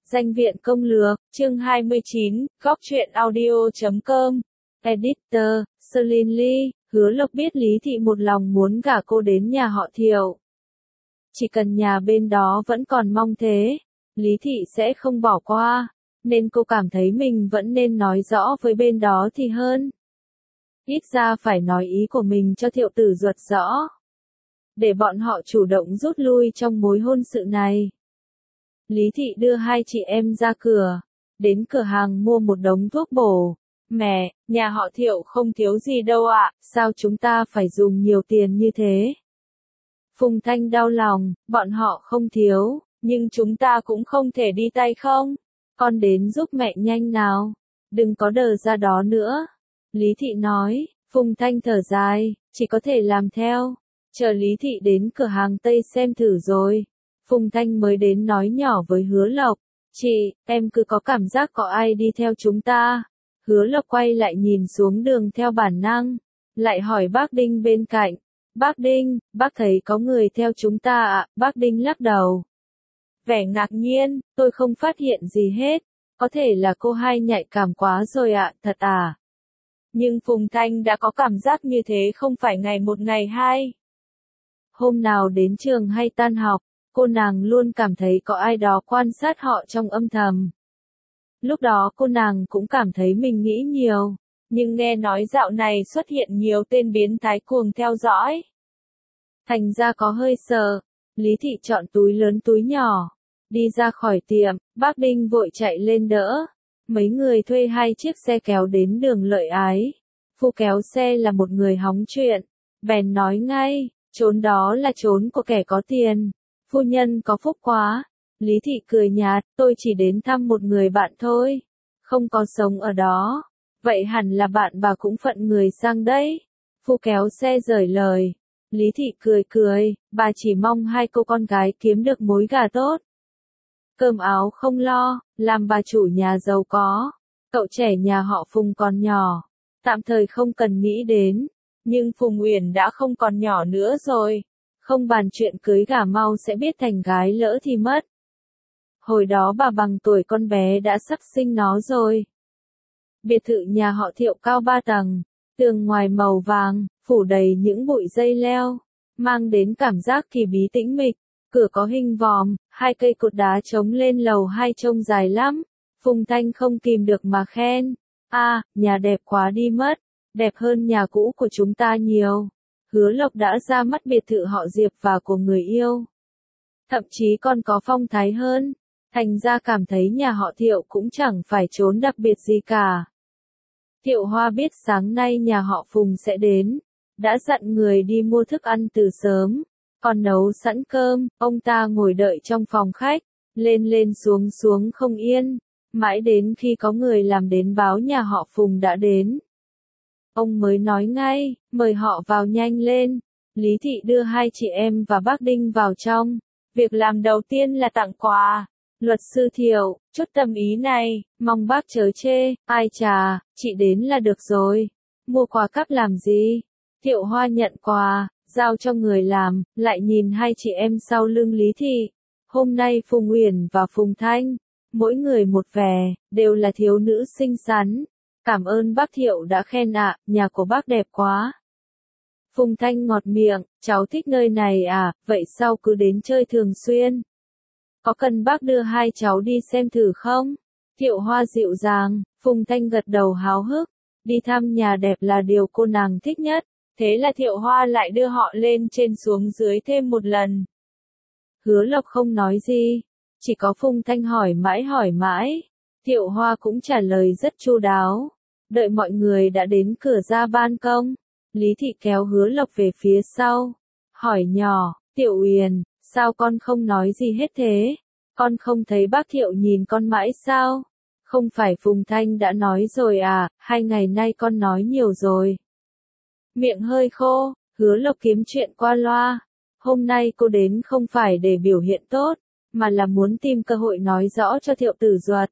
Danh viện công lược, chương 29, góc truyện audio.com. Editor, Selin Lee. Hứa Lộc biết Lý Thị một lòng muốn gả cô đến nhà họ Thiệu. Chỉ cần nhà bên đó vẫn còn mong thế, Lý Thị sẽ không bỏ qua, nên cô cảm thấy mình vẫn nên nói rõ với bên đó thì hơn. Ít ra phải nói ý của mình cho Thiệu Tử Duật rõ, để bọn họ chủ động rút lui trong mối hôn sự này. Lý Thị đưa hai chị em ra cửa, đến cửa hàng mua một đống thuốc bổ. Mẹ, nhà họ Thiệu không thiếu gì đâu ạ, sao chúng ta phải dùng nhiều tiền như thế? Phùng Thanh đau lòng, bọn họ không thiếu, nhưng chúng ta cũng không thể đi tay không. Con đến giúp mẹ nhanh nào, đừng có đờ ra đó nữa. Lý Thị nói. Phùng Thanh thở dài, chỉ có thể làm theo. Chờ Lý Thị đến cửa hàng Tây xem thử rồi, Phùng Thanh mới đến nói nhỏ với Hứa Lộc. Chị, em cứ có cảm giác có ai đi theo chúng ta. Hứa Lộc quay lại nhìn xuống đường theo bản năng, lại hỏi bác Đinh bên cạnh. Bác Đinh, bác thấy có người theo chúng ta ạ? Bác Đinh lắc đầu. Vẻ ngạc nhiên, tôi không phát hiện gì hết. Có thể là cô hai nhạy cảm quá rồi ạ, thật à? Nhưng Phùng Thanh đã có cảm giác như thế không phải ngày một ngày hai. Hôm nào đến trường hay tan học, cô nàng luôn cảm thấy có ai đó quan sát họ trong âm thầm. Lúc đó cô nàng cũng cảm thấy mình nghĩ nhiều, nhưng nghe nói dạo này xuất hiện nhiều tên biến thái cuồng theo dõi. Thành ra có hơi sợ, Lý Thị chọn túi lớn túi nhỏ, đi ra khỏi tiệm, bác Đinh vội chạy lên đỡ. Mấy người thuê hai chiếc xe kéo đến đường Lợi Ái. Phu kéo xe là một người hóng chuyện, bèn nói ngay, chốn đó là chốn của kẻ có tiền. Phu nhân có phúc quá. Lý Thị cười nhạt, tôi chỉ đến thăm một người bạn thôi, không có sống ở đó. Vậy hẳn là bạn bà cũng phận người sang đấy. Phu kéo xe rời lời. Lý Thị cười cười, bà chỉ mong hai cô con gái kiếm được mối gà tốt. Cơm áo không lo, làm bà chủ nhà giàu có. Cậu trẻ nhà họ Phùng còn nhỏ, tạm thời không cần nghĩ đến. Nhưng Phùng Uyển đã không còn nhỏ nữa rồi. Không bàn chuyện cưới gả mau sẽ biết thành gái lỡ thì mất. Hồi đó bà bằng tuổi con bé đã sắp sinh nó rồi. Biệt thự nhà họ Thiệu cao 3 tầng, tường ngoài màu vàng, phủ đầy những bụi dây leo, mang đến cảm giác kỳ bí tĩnh mịch. Cửa có hình vòm, hai cây cột đá chống lên lầu 2 trông dài lắm. Phùng Thanh không kìm được mà khen. Nhà đẹp quá đi mất, đẹp hơn nhà cũ của chúng ta nhiều. Hứa Lộc đã ra mắt biệt thự họ Diệp và của người yêu. Thậm chí còn có phong thái hơn. Thành ra cảm thấy nhà họ Thiệu cũng chẳng phải chốn đặc biệt gì cả. Thiệu Hoa biết sáng nay nhà họ Phùng sẽ đến, đã dặn người đi mua thức ăn từ sớm, còn nấu sẵn cơm. Ông ta ngồi đợi trong phòng khách, lên lên xuống xuống không yên, mãi đến khi có người làm đến báo nhà họ Phùng đã đến. Ông mới nói ngay, mời họ vào nhanh lên. Lý Thị đưa hai chị em và bác Đinh vào trong. Việc làm đầu tiên là tặng quà. Luật sư Thiệu, chút tâm ý này, mong bác chớ chê. Ai chà, chị đến là được rồi. Mua quà cáp làm gì? Thiệu Hoa nhận quà, giao cho người làm, lại nhìn hai chị em sau lưng Lý Thị. Hôm nay Phùng Uyển và Phùng Thanh, mỗi người một vẻ, đều là thiếu nữ xinh xắn. Cảm ơn bác Thiệu đã khen ạ, nhà của bác đẹp quá. Phùng Thanh ngọt miệng, cháu thích nơi này à, vậy sao cứ đến chơi thường xuyên? Có cần bác đưa hai cháu đi xem thử không? Thiệu Hoa dịu dàng. Phùng Thanh gật đầu háo hức, đi thăm nhà đẹp là điều cô nàng thích nhất. Thế là Thiệu Hoa lại đưa họ lên trên xuống dưới thêm một lần. Hứa Lộc không nói gì, chỉ có Phùng Thanh hỏi mãi. Thiệu Hoa cũng trả lời rất chu đáo. Đợi mọi người đã đến cửa ra ban công, Lý Thị kéo Hứa Lộc về phía sau, hỏi nhỏ, Tiểu Uyển, sao con không nói gì hết thế? Con không thấy bác Thiệu nhìn con mãi sao? Không phải Phùng Thanh đã nói rồi à, 2 ngày nay con nói nhiều rồi. Miệng hơi khô, Hứa Lộc kiếm chuyện qua loa. Hôm nay cô đến không phải để biểu hiện tốt, mà là muốn tìm cơ hội nói rõ cho Thiệu Tử Duật.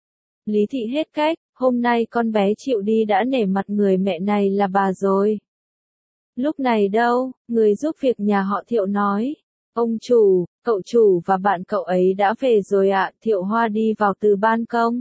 Lý Thị hết cách, hôm nay con bé chịu đi đã nể mặt người mẹ này là bà rồi. Lúc này đâu, người giúp việc nhà họ Thiệu nói, Ông chủ, cậu chủ và bạn cậu ấy đã về rồi ạ. Thiệu Hoa đi vào từ ban công.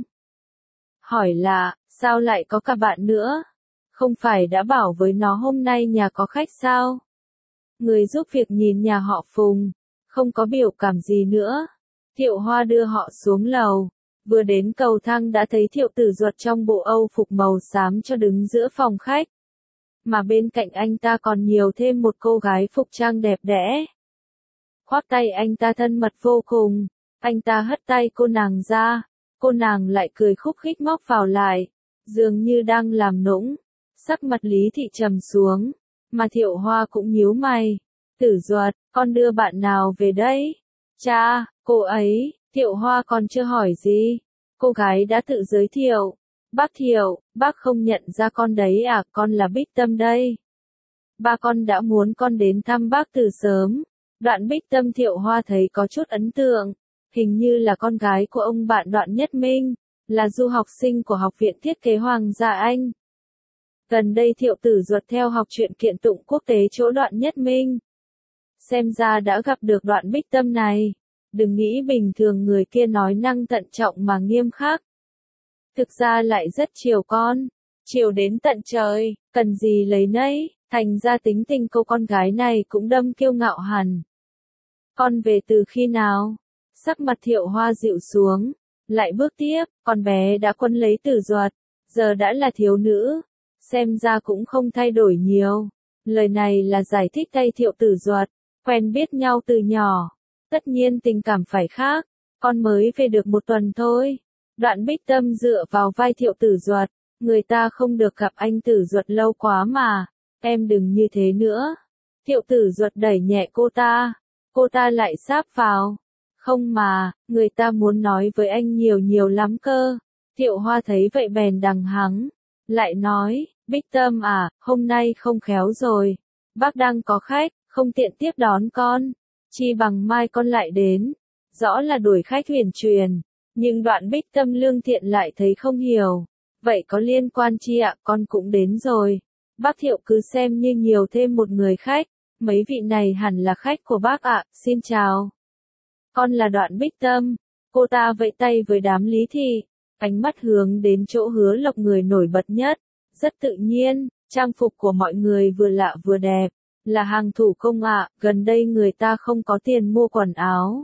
Hỏi là, sao lại có cả bạn nữa? Không phải đã bảo với nó hôm nay nhà có khách sao? Người giúp việc nhìn nhà họ Phùng, không có biểu cảm gì nữa. Thiệu Hoa đưa họ xuống lầu. Vừa đến cầu thang đã thấy Thiệu Tử Duật trong bộ Âu phục màu xám cho đứng giữa phòng khách. Mà bên cạnh anh ta còn nhiều thêm một cô gái phục trang đẹp đẽ. Khoác tay anh ta thân mật vô cùng. Anh ta hất tay cô nàng ra. Cô nàng lại cười khúc khích móc vào lại. Dường như đang làm nũng. Sắc mặt Lý Thị trầm xuống. Mà Thiệu Hoa cũng nhíu mày. Tử Duật, con đưa bạn nào về đấy? Cha, cô ấy. Thiệu Hoa còn chưa hỏi gì. Cô gái đã tự giới thiệu. Bác Thiệu, bác không nhận ra con đấy à, con là Bích Tâm đây. Ba con đã muốn con đến thăm bác từ sớm. Đoạn Bích Tâm Thiệu Hoa thấy có chút ấn tượng. Hình như là con gái của ông bạn Đoạn Nhất Minh, là du học sinh của Học viện Thiết kế Hoàng gia Anh. Gần đây Thiệu Tử Duật theo học truyện kiện tụng quốc tế chỗ Đoạn Nhất Minh. Xem ra đã gặp được Đoạn Bích Tâm này. Đừng nghĩ bình thường người kia nói năng thận trọng mà nghiêm khắc. Thực ra lại rất chiều con. Chiều đến tận trời, cần gì lấy nấy, thành ra tính tình cô con gái này cũng đâm kiêu ngạo hẳn. Con về từ khi nào? Sắc mặt Thiệu Hoa dịu xuống. Lại bước tiếp, con bé đã quân lấy Tử Duật. Giờ đã là thiếu nữ. Xem ra cũng không thay đổi nhiều. Lời này là giải thích thay Thiệu Tử Duật. Quen biết nhau từ nhỏ. Tất nhiên tình cảm phải khác. Con mới về được một tuần thôi. Đoạn Bích Tâm dựa vào vai Thiệu Tử Duật. Người ta không được gặp anh Tử Duật lâu quá mà. Em đừng như thế nữa. Thiệu Tử Duật đẩy nhẹ cô ta. Cô ta lại sáp vào. Không mà, người ta muốn nói với anh nhiều nhiều lắm cơ. Thiệu Hoa thấy vậy bèn đằng hắng. Lại nói, Bích Tâm à, hôm nay không khéo rồi. Bác đang có khách, không tiện tiếp đón con. Chi bằng mai con lại đến. Rõ là đuổi khách huyền truyền. Nhưng Đoạn Bích Tâm lương thiện lại thấy không hiểu. Vậy có liên quan chi ạ, con cũng đến rồi. Bác Thiệu cứ xem như nhiều thêm một người khách. Mấy vị này hẳn là khách của bác ạ, xin chào. Con là Đoạn Bích Tâm. Cô ta vẫy tay với đám Lý Thị. Ánh mắt hướng đến chỗ Hứa Lộc người nổi bật nhất. Rất tự nhiên, trang phục của mọi người vừa lạ vừa đẹp. Là hàng thủ công ạ, gần đây người ta không có tiền mua quần áo.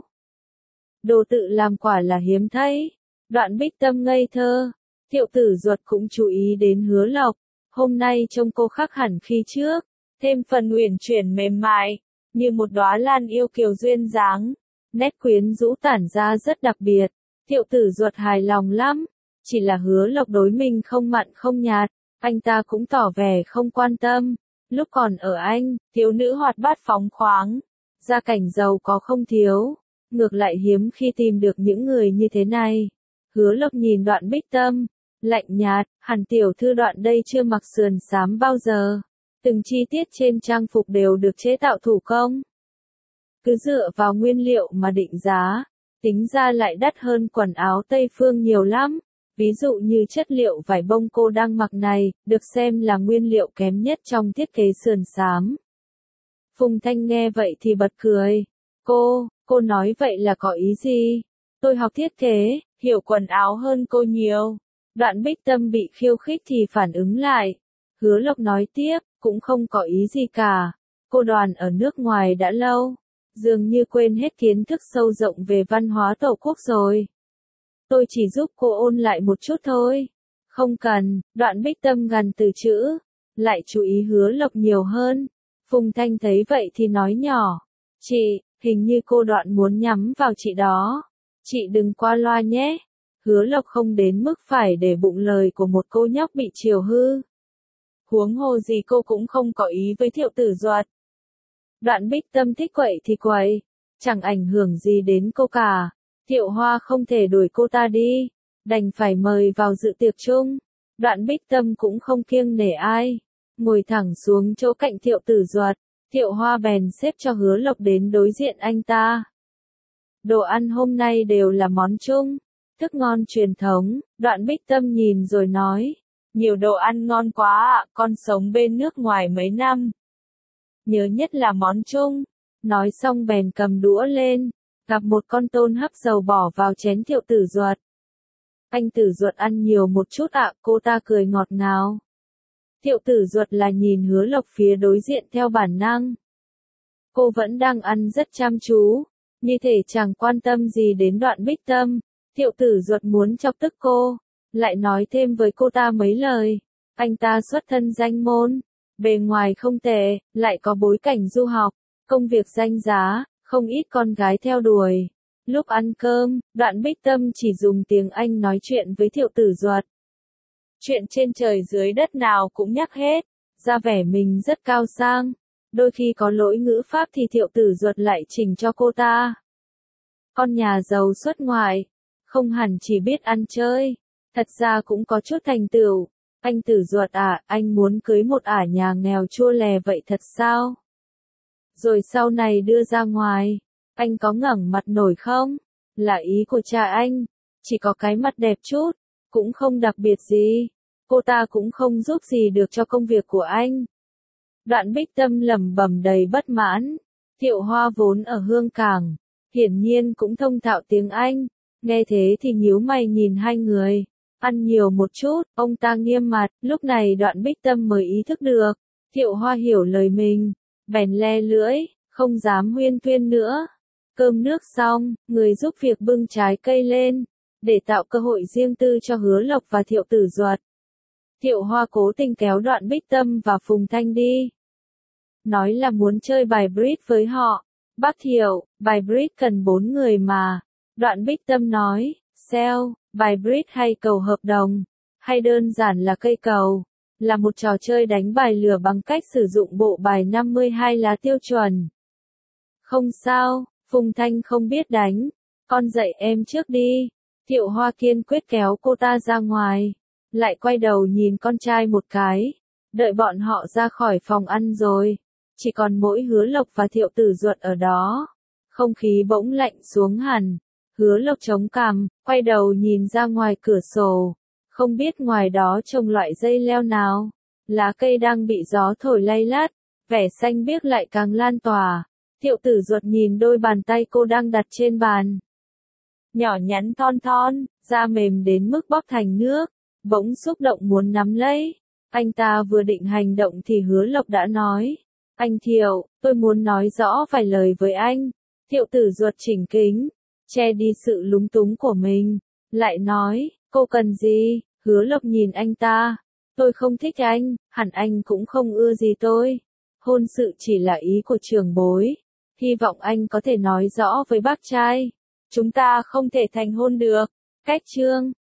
Đồ tự làm quả là hiếm thấy. Đoạn Bích Tâm ngây thơ. Thiệu Tử Duật cũng chú ý đến Hứa Lộc. Hôm nay trông cô khác hẳn khi trước. Thêm phần uyển chuyển mềm mại. Như một đóa lan yêu kiều duyên dáng. Nét quyến rũ tản ra rất đặc biệt. Thiệu Tử Duật hài lòng lắm. Chỉ là Hứa Lộc đối mình không mặn không nhạt. Anh ta cũng tỏ vẻ không quan tâm. Lúc còn ở Anh, thiếu nữ hoạt bát phóng khoáng. Gia cảnh giàu có không thiếu. Ngược lại hiếm khi tìm được những người như thế này. Hứa Lộc nhìn Đoạn Bích Tâm. Lạnh nhạt, hẳn tiểu thư Đoạn đây chưa mặc sườn xám bao giờ. Từng chi tiết trên trang phục đều được chế tạo thủ công. Cứ dựa vào nguyên liệu mà định giá. Tính ra lại đắt hơn quần áo Tây Phương nhiều lắm. Ví dụ như chất liệu vải bông cô đang mặc này, được xem là nguyên liệu kém nhất trong thiết kế sườn xám. Phùng Thanh nghe vậy thì bật cười. Cô nói vậy là có ý gì? Tôi học thiết kế, hiểu quần áo hơn cô nhiều. Đoạn Bích Tâm bị khiêu khích thì phản ứng lại. Hứa Lộc nói tiếp, cũng không có ý gì cả. Cô Đoàn ở nước ngoài đã lâu. Dường như quên hết kiến thức sâu rộng về văn hóa Tổ quốc rồi. Tôi chỉ giúp cô ôn lại một chút thôi. Không cần, Đoạn Bích Tâm gằn từ chữ. Lại chú ý Hứa Lộc nhiều hơn. Phùng Thanh thấy vậy thì nói nhỏ. Chị, hình như cô Đoạn muốn nhắm vào chị đó. Chị đừng qua loa nhé. Hứa Lộc không đến mức phải để bụng lời của một cô nhóc bị chiều hư. Huống hồ gì cô cũng không có ý với Thiệu Tử Duật. Đoạn Bích Tâm thích quậy thì quậy. Chẳng ảnh hưởng gì đến cô cả. Thiệu Hoa không thể đuổi cô ta đi. Đành phải mời vào dự tiệc chung. Đoạn Bích Tâm cũng không kiêng nể ai. Ngồi thẳng xuống chỗ cạnh Thiệu Tử Duật. Thiệu Hoa bèn xếp cho Hứa Lộc đến đối diện anh ta. Đồ ăn hôm nay đều là món chung. Thức ngon truyền thống. Đoạn Bích Tâm nhìn rồi nói. Nhiều đồ ăn ngon quá ạ, con sống bên nước ngoài mấy năm. Nhớ nhất là món chung. Nói xong bèn cầm đũa lên, gặp một con tôm hấp dầu bỏ vào chén Thiệu Tử Duật. Anh Tử Duật ăn nhiều một chút ạ, cô ta cười ngọt ngào. Thiệu Tử Duật là nhìn Hứa Lộc phía đối diện theo bản năng. Cô vẫn đang ăn rất chăm chú, như thể chẳng quan tâm gì đến Đoạn Bích Tâm. Thiệu Tử Duật muốn chọc tức cô, lại nói thêm với cô ta mấy lời. Anh ta xuất thân danh môn, bề ngoài không tệ, lại có bối cảnh du học, công việc danh giá, không ít con gái theo đuổi. Lúc ăn cơm, Đoạn Bích Tâm chỉ dùng tiếng Anh nói chuyện với Thiệu Tử Duật. Chuyện trên trời dưới đất nào cũng nhắc hết, ra vẻ mình rất cao sang. Đôi khi có lỗi ngữ pháp thì Thiệu Tử Duật lại chỉnh cho cô ta. Con nhà giàu xuất ngoại, không hẳn chỉ biết ăn chơi, thật ra cũng có chút thành tựu. Anh Tử Duật à, anh muốn cưới một ả nhà nghèo chua lè vậy thật sao? Rồi sau này đưa ra ngoài, anh có ngẩng mặt nổi không? Là ý của cha anh, chỉ có cái mặt đẹp chút, cũng không đặc biệt gì. Cô ta cũng không giúp gì được cho công việc của anh. Đoạn Bích Tâm lẩm bẩm đầy bất mãn. Thiệu Hoa vốn ở Hương Cảng, hiển nhiên cũng thông thạo tiếng Anh, nghe thế thì nhíu mày nhìn hai người. Ăn nhiều một chút, ông ta nghiêm mặt, lúc này Đoạn Bích Tâm mới ý thức được. Thiệu Hoa hiểu lời mình, bèn le lưỡi, không dám huyên thuyên nữa. Cơm nước xong, người giúp việc bưng trái cây lên, để tạo cơ hội riêng tư cho Hứa Lộc và Thiệu Tử Duật. Thiệu Hoa cố tình kéo Đoạn Bích Tâm và Phùng Thanh đi. Nói là muốn chơi bài bridge với họ. Bác Thiệu, bài bridge cần 4 người mà. Đoạn Bích Tâm nói, Sell, bài bridge hay cầu hợp đồng, hay đơn giản là cây cầu, là một trò chơi đánh bài lừa bằng cách sử dụng bộ bài 52 lá tiêu chuẩn. Không sao, Phùng Thanh không biết đánh, con dạy em trước đi. Thiệu Hoa kiên quyết kéo cô ta ra ngoài, lại quay đầu nhìn con trai một cái. Đợi bọn họ ra khỏi phòng ăn rồi, chỉ còn mỗi Hứa Lộc và Thiệu Tử Duật ở đó. Không khí bỗng lạnh xuống hẳn. Hứa Lộc chống cằm, quay đầu nhìn ra ngoài cửa sổ. Không biết ngoài đó trồng loại dây leo nào. Lá cây đang bị gió thổi lay lát, vẻ xanh biếc lại càng lan tỏa. Thiệu Tử Duật nhìn đôi bàn tay cô đang đặt trên bàn. Nhỏ nhắn thon thon, da mềm đến mức bóp thành nước, bỗng xúc động muốn nắm lấy. Anh ta vừa định hành động thì Hứa Lộc đã nói. Anh Thiệu, tôi muốn nói rõ vài lời với anh. Thiệu Tử Duật chỉnh kính, che đi sự lúng túng của mình, lại nói, cô cần gì? Hứa Lộc nhìn anh ta. Tôi không thích anh, hẳn anh cũng không ưa gì tôi. Hôn sự chỉ là ý của trưởng bối. Hy vọng anh có thể nói rõ với bác trai. Chúng ta không thể thành hôn được. Cách chương